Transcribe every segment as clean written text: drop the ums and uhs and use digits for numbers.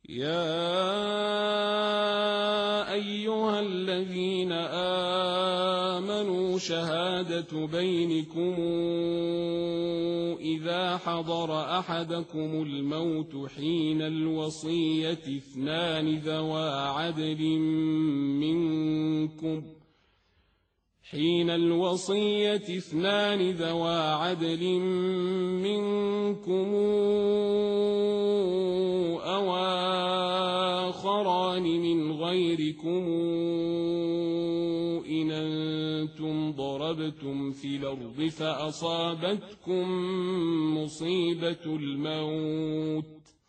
يا أيها الذين آمنوا شهادة بينكم إذا حضر أحدكم الموت حين الوصية اثنان ذوى عدل منكم أو آخران من غيركم إن أنتم ضربتم في الأرض فأصابتكم مصيبة الموت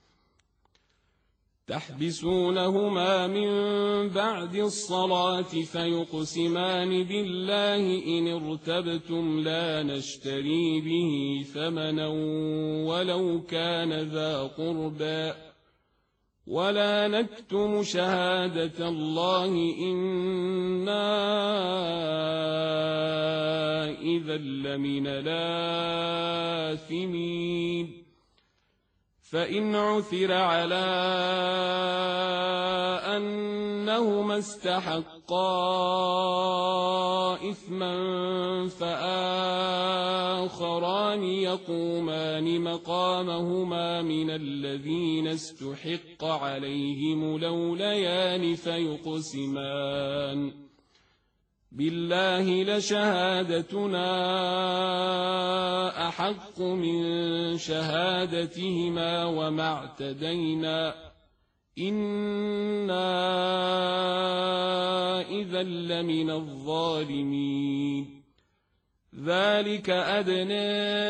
تحبسونهما من بعد الصلاة فيقسمان بالله إن ارتبتم لا نشتري به ثمنا ولو كان ذا قربى ولا نكتم شهادة الله إنا إذا لمن الآثمين فإن عثر على أنهما استحقا إثما فآخران يقومان مقامهما من الذين استحق عليهم الأوليان فيقسمان بالله لشهادتنا أحق من شهادتهما وما اعتدينا إنا إذا لمن الظالمين ذلك أدنى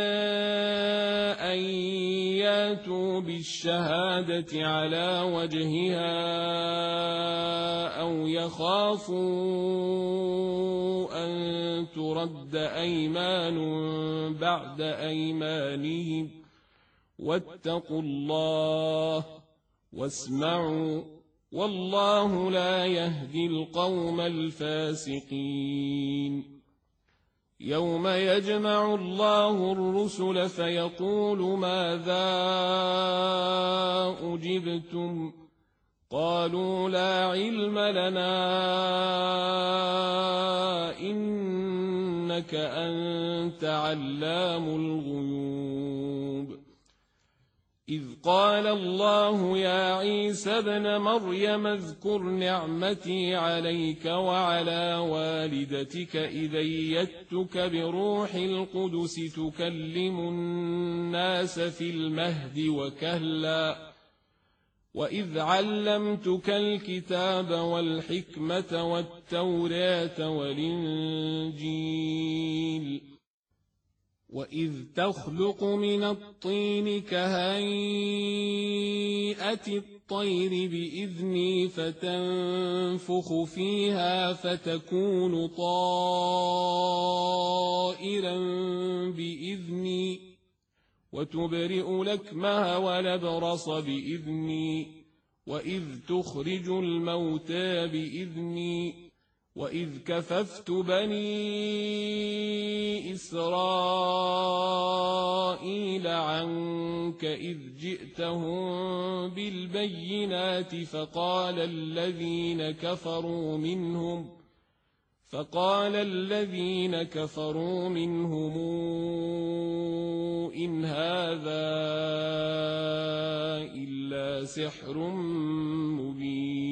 أن ياتوا بالشهادة على وجهها أو يخافوا أن ترد أيمان بعد أيمانهم واتقوا الله واسمعوا والله لا يهدي القوم الفاسقين يوم يجمع الله الرسل فيقول ماذا أجبتم قالوا لا علم لنا إنك أنت علام الغيوب إذ قال الله يا عيسى ابن مريم اذكر نعمتي عليك وعلى والدتك إذ أيدتك بروح القدس تكلم الناس في المهد وكهلا وإذ علمتك الكتاب والحكمة والتوراة والإنجيل وإذ تخلق من الطين كهيئة الطير بإذني فتنفخ فيها فتكون طائرا بإذني وتبرئ الأكمه والأبرص بإذني وإذ تخرج الموتى بإذني وإذ كففت بني إسرائيل عنك إذ جئتهم بالبينات فقال الذين كفروا منهم إن هذا إلا سحر مبين